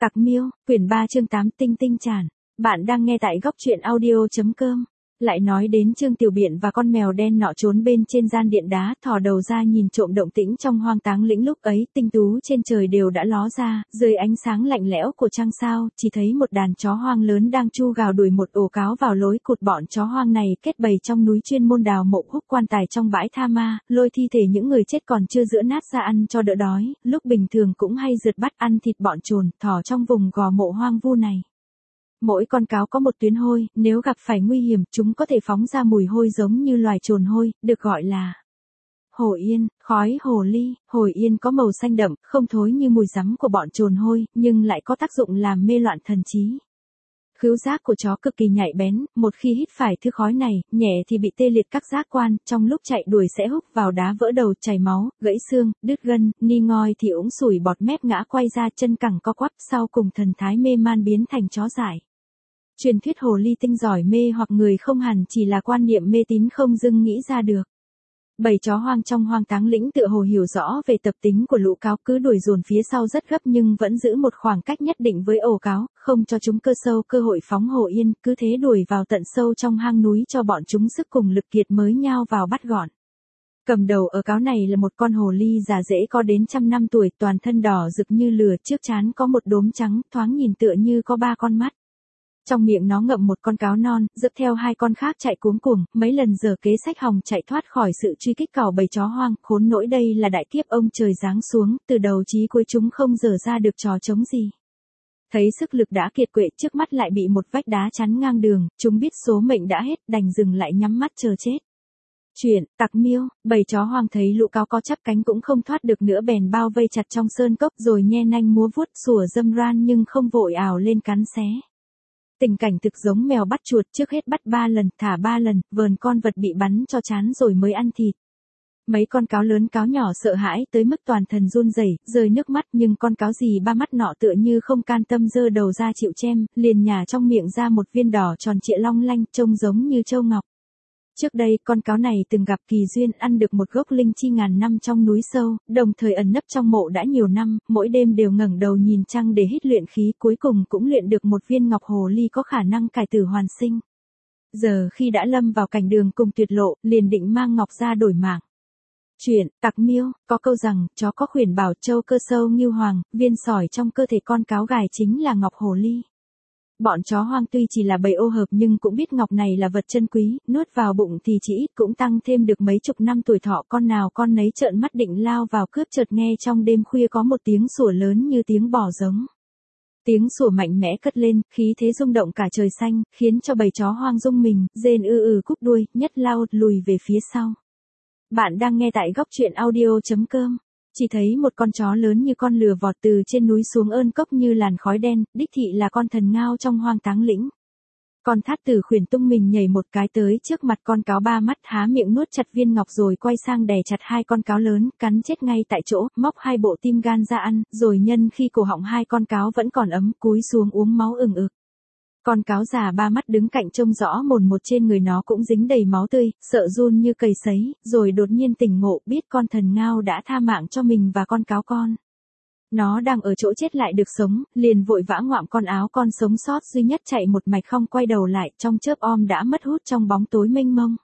Tặc Miêu, quyển 3 chương 8 tinh tinh tràn. Bạn đang nghe tại góc truyện audio.com. Lại nói đến Trương Tiểu Biện và con mèo đen nọ trốn bên trên gian điện đá, thò đầu ra nhìn trộm động tĩnh trong hoang táng lĩnh. Lúc ấy tinh tú trên trời đều đã ló ra, dưới ánh sáng lạnh lẽo của trăng sao, chỉ thấy một đàn chó hoang lớn đang chu gào đuổi một ổ cáo vào lối cụt. Bọn chó hoang này kết bầy trong núi, chuyên môn đào mộ húc quan tài trong bãi tha ma, lôi thi thể những người chết còn chưa giữa nát ra ăn cho đỡ đói. Lúc bình thường cũng hay rượt bắt ăn thịt bọn trồn thỏ trong vùng gò mộ hoang vu này. Mỗi con cáo có một tuyến hôi, nếu gặp phải nguy hiểm, chúng có thể phóng ra mùi hôi giống như loài trồn hôi, được gọi là hồ yên, khói hồ ly. Hồi yên có màu xanh đậm, không thối như mùi rắn của bọn trồn hôi, nhưng lại có tác dụng làm mê loạn thần trí. Khứu giác của chó cực kỳ nhạy bén, một khi hít phải thứ khói này, nhẹ thì bị tê liệt các giác quan, trong lúc chạy đuổi sẽ húc vào đá vỡ đầu, chảy máu, gãy xương, đứt gân, ni ngoi thì ũng sủi bọt mép ngã quay ra, chân cẳng co quắp, sau cùng thần thái mê man biến thành chó dại. Truyền thuyết hồ ly tinh giỏi mê hoặc người không hẳn chỉ là quan niệm mê tín không dưng nghĩ ra được. Bầy chó hoang trong hoang táng lĩnh tựa hồ hiểu rõ về tập tính của lũ cáo, cứ đuổi dồn phía sau rất gấp nhưng vẫn giữ một khoảng cách nhất định với ổ cáo, không cho chúng cơ hội phóng hồ yên, cứ thế đuổi vào tận sâu trong hang núi cho bọn chúng sức cùng lực kiệt mới nhao vào bắt gọn. Cầm đầu ở cáo này là một con hồ ly già dễ có đến 100 năm tuổi, toàn thân đỏ rực như lửa, trước trán có một đốm trắng, thoáng nhìn tựa như có 3 con mắt. Trong miệng nó ngậm một con cáo non, dấp theo 2 con khác chạy cuống cuồng, mấy lần giở kế sách hòng chạy thoát khỏi sự truy kích cào bầy chó hoang, khốn nỗi đây là đại kiếp ông trời giáng xuống, từ đầu chí cuối chúng không dở ra được trò trống gì. Thấy sức lực đã kiệt quệ, trước mắt lại bị một vách đá chắn ngang đường, chúng biết số mệnh đã hết, đành dừng lại nhắm mắt chờ chết. Chuyện, Tặc Miêu, bầy chó hoang thấy lũ cáo có chắp cánh cũng không thoát được nữa, bèn bao vây chặt trong sơn cốc rồi nhe nanh múa vuốt sủa râm ran nhưng không vội ào lên cắn xé. Tình cảnh thực giống mèo bắt chuột, trước hết bắt 3 lần, thả 3 lần, vờn con vật bị bắn cho chán rồi mới ăn thịt. Mấy con cáo lớn cáo nhỏ sợ hãi tới mức toàn thân run rẩy, rơi nước mắt, nhưng con cáo gì 3 mắt nọ tựa như không can tâm giơ đầu ra chịu chém, liền nhả trong miệng ra một viên đỏ tròn trịa long lanh, trông giống như châu ngọc. Trước đây, con cáo này từng gặp kỳ duyên ăn được một gốc linh chi ngàn năm trong núi sâu, đồng thời ẩn nấp trong mộ đã nhiều năm, mỗi đêm đều ngẩng đầu nhìn trăng để hít luyện khí, cuối cùng cũng luyện được một viên ngọc hồ ly có khả năng cải tử hoàn sinh. Giờ khi đã lâm vào cảnh đường cùng tuyệt lộ, liền định mang ngọc ra đổi mạng. Chuyện, Tặc Miêu, có câu rằng, chó có khuyển bảo châu cơ sâu ngưu hoàng, viên sỏi trong cơ thể con cáo gài chính là ngọc hồ ly. Bọn chó hoang tuy chỉ là bầy ô hợp nhưng cũng biết ngọc này là vật chân quý, nuốt vào bụng thì chỉ ít cũng tăng thêm được mấy chục năm tuổi thọ, con nào con nấy trợn mắt định lao vào cướp, chợt nghe trong đêm khuya có một tiếng sủa lớn như tiếng bò giống. Tiếng sủa mạnh mẽ cất lên, khí thế rung động cả trời xanh, khiến cho bầy chó hoang rung mình, rên cúc đuôi, nhất lao lùi về phía sau. Bạn đang nghe tại góc truyện audio.com. Chỉ thấy một con chó lớn như con lừa vọt từ trên núi xuống ơn cốc như làn khói đen, đích thị là con thần ngao trong hoang táng lĩnh. Con thát tử khuyển tung mình nhảy một cái tới trước mặt con cáo 3 mắt, há miệng nuốt chặt viên ngọc rồi quay sang đè chặt 2 con cáo lớn, cắn chết ngay tại chỗ, móc 2 bộ tim gan ra ăn, rồi nhân khi cổ họng 2 con cáo vẫn còn ấm, cúi xuống uống máu ừng ực. Con cáo già 3 mắt đứng cạnh trông rõ mồn một, trên người nó cũng dính đầy máu tươi, sợ run như cầy sấy, rồi đột nhiên tỉnh ngộ, biết con thần ngao đã tha mạng cho mình và con cáo con. Nó đang ở chỗ chết lại được sống, liền vội vã ngoạm con áo con sống sót duy nhất chạy một mạch không quay đầu lại, trong chớp om đã mất hút trong bóng tối mênh mông.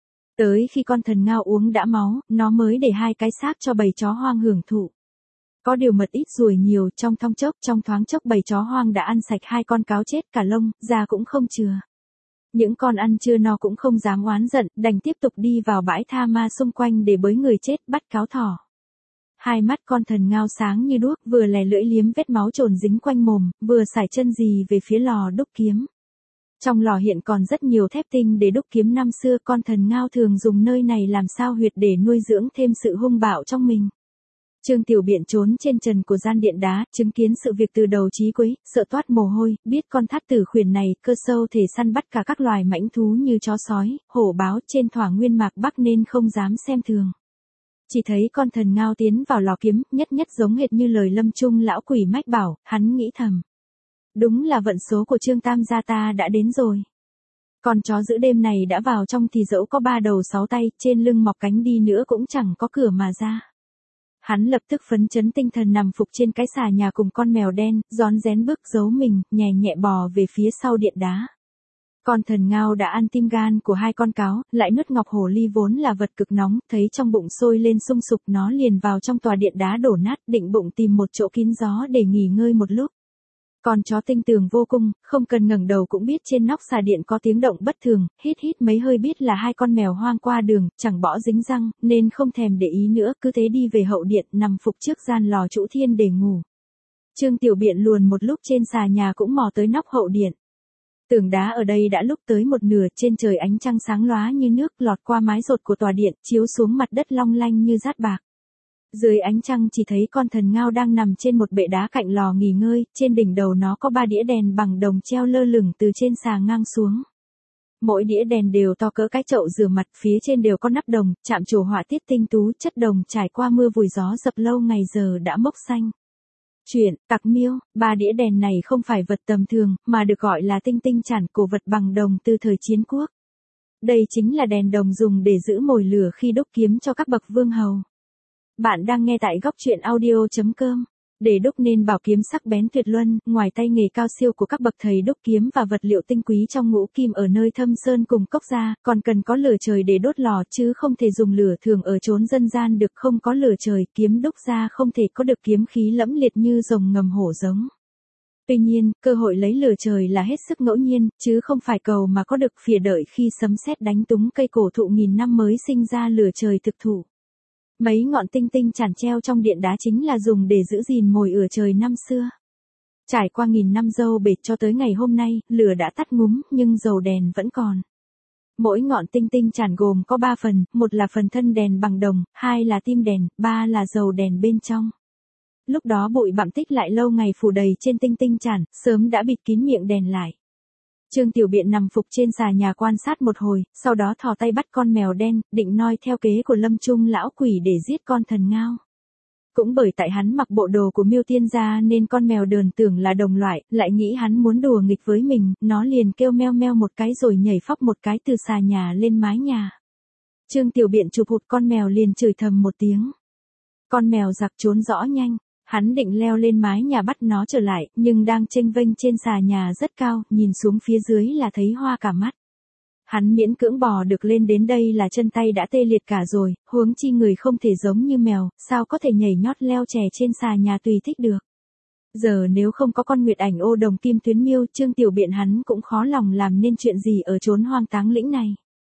Tới khi con thần ngao uống đã máu, nó mới để 2 cái xác cho bầy chó hoang hưởng thụ. Có điều mật ít ruồi nhiều, trong thoáng chốc bầy chó hoang đã ăn sạch 2 con cáo chết, cả lông, da cũng không chừa. Những con ăn chưa no cũng không dám oán giận, đành tiếp tục đi vào bãi tha ma xung quanh để bới người chết, bắt cáo thỏ. 2 mắt con thần ngao sáng như đuốc, vừa lè lưỡi liếm vết máu trồn dính quanh mồm, vừa sải chân gì về phía lò đúc kiếm. Trong lò hiện còn rất nhiều thép tinh để đúc kiếm năm xưa, con thần ngao thường dùng nơi này làm sao huyệt để nuôi dưỡng thêm sự hung bạo trong mình. Trương Tiểu Biện trốn trên trần của gian điện đá, chứng kiến sự việc từ đầu chí cuối, sợ toát mồ hôi, biết con thát tử khuyển này cơ sâu thể săn bắt cả các loài mãnh thú như chó sói, hổ báo trên thỏa nguyên mạc Bắc nên không dám xem thường. Chỉ thấy con thần ngao tiến vào lò kiếm, nhất giống hệt như lời lâm trung lão quỷ mách bảo, hắn nghĩ thầm. Đúng là vận số của Trương Tam gia ta đã đến rồi. Con chó giữ đêm này đã vào trong thì dẫu có 3 đầu 6 tay, trên lưng mọc cánh đi nữa cũng chẳng có cửa mà ra. Hắn lập tức phấn chấn tinh thần nằm phục trên cái xà nhà cùng con mèo đen, rón rén bước giấu mình, nhẹ nhẹ bò về phía sau điện đá. Con thần ngao đã ăn tim gan của hai con cáo, lại nuốt ngọc hổ ly vốn là vật cực nóng, thấy trong bụng sôi lên sung sục nó liền vào trong tòa điện đá đổ nát, định bụng tìm một chỗ kín gió để nghỉ ngơi một lúc. Con chó tinh tường vô cùng, không cần ngẩng đầu cũng biết trên nóc xà điện có tiếng động bất thường, hít hít mấy hơi biết là hai con mèo hoang qua đường, chẳng bỏ dính răng, nên không thèm để ý nữa, cứ thế đi về hậu điện, nằm phục trước gian lò Chủ Thiên để ngủ. Trương Tiểu Biện luồn một lúc trên xà nhà cũng mò tới nóc hậu điện. Tường đá ở đây đã lúc tới một nửa, trên trời ánh trăng sáng lóa như nước lọt qua mái rột của tòa điện, chiếu xuống mặt đất long lanh như dát bạc. Dưới ánh trăng chỉ thấy con thần ngao đang nằm trên một bệ đá cạnh lò nghỉ ngơi, trên đỉnh đầu nó có 3 đĩa đèn bằng đồng treo lơ lửng từ trên xà ngang xuống. Mỗi đĩa đèn đều to cỡ cái chậu rửa mặt, phía trên đều có nắp đồng, chạm trổ họa tiết tinh tú, chất đồng trải qua mưa vùi gió dập lâu ngày giờ đã mốc xanh. Chuyện, tặc miêu, 3 đĩa đèn này không phải vật tầm thường, mà được gọi là tinh tinh chản, cổ vật bằng đồng từ thời chiến quốc. Đây chính là đèn đồng dùng để giữ mồi lửa khi đúc kiếm cho các bậc vương hầu. Bạn đang nghe tại góc truyện audio.com. Để đúc nên bảo kiếm sắc bén tuyệt luân, ngoài tay nghề cao siêu của các bậc thầy đúc kiếm và vật liệu tinh quý trong ngũ kim ở nơi thâm sơn cùng cốc ra, còn cần có lửa trời để đốt lò chứ không thể dùng lửa thường ở chốn dân gian được, không có lửa trời, kiếm đúc ra không thể có được kiếm khí lẫm liệt như rồng ngầm hổ giống. Tuy nhiên, cơ hội lấy lửa trời là hết sức ngẫu nhiên, chứ không phải cầu mà có được, phìa đợi khi sấm sét đánh túng cây cổ thụ nghìn năm mới sinh ra lửa trời thực thụ. Mấy ngọn tinh tinh chản treo trong điện đá chính là dùng để giữ gìn mồi ửa trời năm xưa. Trải qua nghìn năm dâu bệt cho tới ngày hôm nay, lửa đã tắt ngúm nhưng dầu đèn vẫn còn. Mỗi ngọn tinh tinh chản gồm có 3 phần, một là phần thân đèn bằng đồng, 2 là tim đèn, 3 là dầu đèn bên trong. Lúc đó bụi bặm tích lại lâu ngày phủ đầy trên tinh tinh chản, sớm đã bịt kín miệng đèn lại. Trương Tiểu Biện nằm phục trên xà nhà quan sát một hồi, sau đó thò tay bắt con mèo đen, định noi theo kế của Lâm Trung lão quỷ để giết con thần ngao. Cũng bởi tại hắn mặc bộ đồ của Miêu Tiên gia nên con mèo đờn tưởng là đồng loại, lại nghĩ hắn muốn đùa nghịch với mình, nó liền kêu meo meo một cái rồi nhảy phóc một cái từ xà nhà lên mái nhà. Trương Tiểu Biện chụp hụt con mèo liền chửi thầm một tiếng. Con mèo giặc trốn rõ nhanh. Hắn định leo lên mái nhà bắt nó trở lại, nhưng đang chênh vênh trên xà nhà rất cao, nhìn xuống phía dưới là thấy hoa cả mắt. Hắn miễn cưỡng bò được lên đến đây là chân tay đã tê liệt cả rồi, huống chi người không thể giống như mèo, sao có thể nhảy nhót leo trè trên xà nhà tùy thích được. Giờ nếu không có con Nguyệt Ảnh ô đồng kim tuyến miêu, Trương Tiểu Biện hắn cũng khó lòng làm nên chuyện gì ở chốn hoang táng lĩnh này.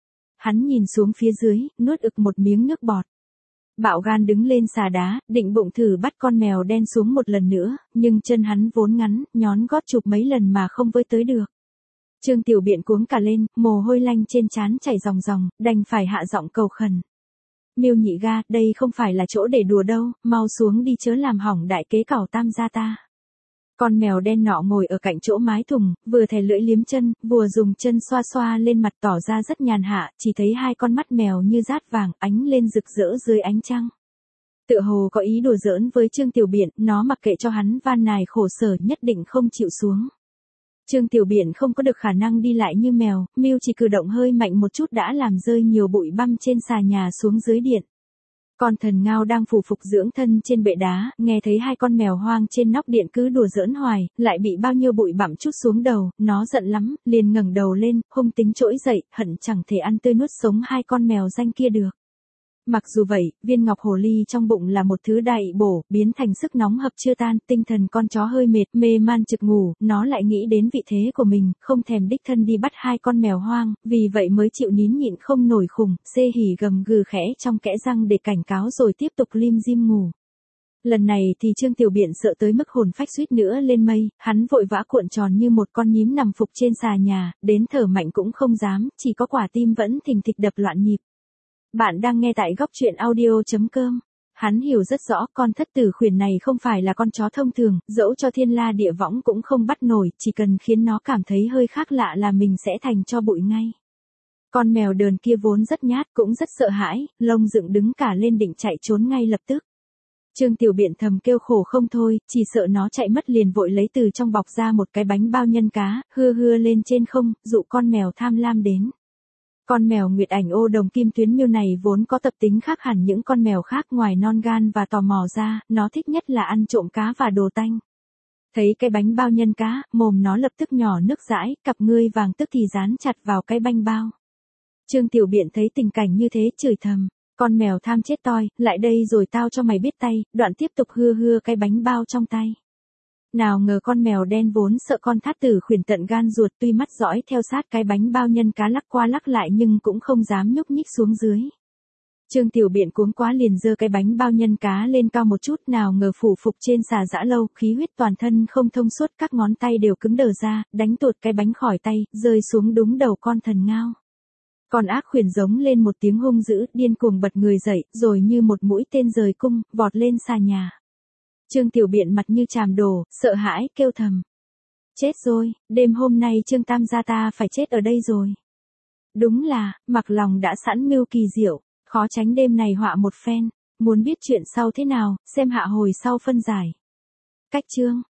Hắn nhìn xuống phía dưới, nuốt ực một miếng nước bọt. Bạo gan đứng lên xà đá, định bụng thử bắt con mèo đen xuống một lần nữa, nhưng chân hắn vốn ngắn, nhón gót chụp mấy lần mà không với tới được. Trương Tiểu Biện cuống cả lên, mồ hôi lanh trên trán chảy ròng ròng, đành phải hạ giọng cầu khẩn. Miêu nhị ga, đây không phải là chỗ để đùa đâu, mau xuống đi chớ làm hỏng đại kế cẩu tam gia ta. Con mèo đen nọ ngồi ở cạnh chỗ mái thùng, vừa thè lưỡi liếm chân, vừa dùng chân xoa xoa lên mặt tỏ ra rất nhàn hạ, chỉ thấy hai con mắt mèo như dát vàng, ánh lên rực rỡ dưới ánh trăng. Tựa hồ có ý đùa giỡn với Trương Tiểu Biện, nó mặc kệ cho hắn van nài khổ sở nhất định không chịu xuống. Trương Tiểu Biện không có được khả năng đi lại như mèo, Miêu chỉ cử động hơi mạnh một chút đã làm rơi nhiều bụi băm trên xà nhà xuống dưới điện. Con thần ngao đang phủ phục dưỡng thân trên bệ đá, nghe thấy hai con mèo hoang trên nóc điện cứ đùa giỡn hoài, lại bị bao nhiêu bụi bặm trút xuống đầu, nó giận lắm, liền ngẩng đầu lên, hung tính trỗi dậy, hận chẳng thể ăn tươi nuốt sống hai con mèo danh kia được. Mặc dù vậy, viên ngọc hồ ly trong bụng là một thứ đại bổ, biến thành sức nóng hập chưa tan, tinh thần con chó hơi mệt, mê man trực ngủ, nó lại nghĩ đến vị thế của mình, không thèm đích thân đi bắt hai con mèo hoang, vì vậy mới chịu nín nhịn không nổi khủng, xê hỉ gầm gừ khẽ trong kẽ răng để cảnh cáo rồi tiếp tục lim dim ngủ. Lần này thì Trương Tiểu Biện sợ tới mức hồn phách suýt nữa lên mây, hắn vội vã cuộn tròn như một con nhím nằm phục trên xà nhà, đến thở mạnh cũng không dám, chỉ có quả tim vẫn thình thịch đập loạn nhịp. Bạn đang nghe tại góc truyện audio.com. Hắn hiểu rất rõ con thất tử khuyển này không phải là con chó thông thường, dẫu cho thiên la địa võng cũng không bắt nổi, chỉ cần khiến nó cảm thấy hơi khác lạ là mình sẽ thành cho bụi ngay. Con mèo đờn kia vốn rất nhát, cũng rất sợ hãi, lông dựng đứng cả lên định chạy trốn ngay lập tức. Trương Tiểu Biện thầm kêu khổ không thôi, chỉ sợ nó chạy mất liền vội lấy từ trong bọc ra một cái bánh bao nhân cá, hưa hưa lên trên không, dụ con mèo tham lam đến. Con mèo Nguyệt Ảnh Ô Đồng Kim Tuyến Miêu này vốn có tập tính khác hẳn những con mèo khác, ngoài non gan và tò mò ra, nó thích nhất là ăn trộm cá và đồ tanh. Thấy cái bánh bao nhân cá, mồm nó lập tức nhỏ nước dãi, cặp ngươi vàng tức thì dán chặt vào cái bánh bao. Trương Tiểu Biện thấy tình cảnh như thế chửi thầm, con mèo tham chết toi, lại đây rồi tao cho mày biết tay, đoạn tiếp tục hưa cái bánh bao trong tay. Nào ngờ con mèo đen vốn sợ con thát tử khuyển tận gan ruột, tuy mắt dõi theo sát cái bánh bao nhân cá lắc qua lắc lại nhưng cũng không dám nhúc nhích xuống dưới. Trương Tiểu Biện cuống quá liền giơ cái bánh bao nhân cá lên cao một chút, nào ngờ phủ phục trên xà dã lâu, khí huyết toàn thân không thông suốt, các ngón tay đều cứng đờ ra, đánh tuột cái bánh khỏi tay, rơi xuống đúng đầu con thần ngao. Con ác khuyển giống lên một tiếng hung dữ, điên cuồng bật người dậy, rồi như một mũi tên rời cung, vọt lên xà nhà. Trương Tiểu Biện mặt như chàm đổ, sợ hãi, kêu thầm. Chết rồi, đêm hôm nay Trương Tam gia ta phải chết ở đây rồi. Đúng là, mặc lòng đã sẵn mưu kỳ diệu, khó tránh đêm này họa một phen. Muốn biết chuyện sau thế nào, xem hạ hồi sau phân giải. Cách chương.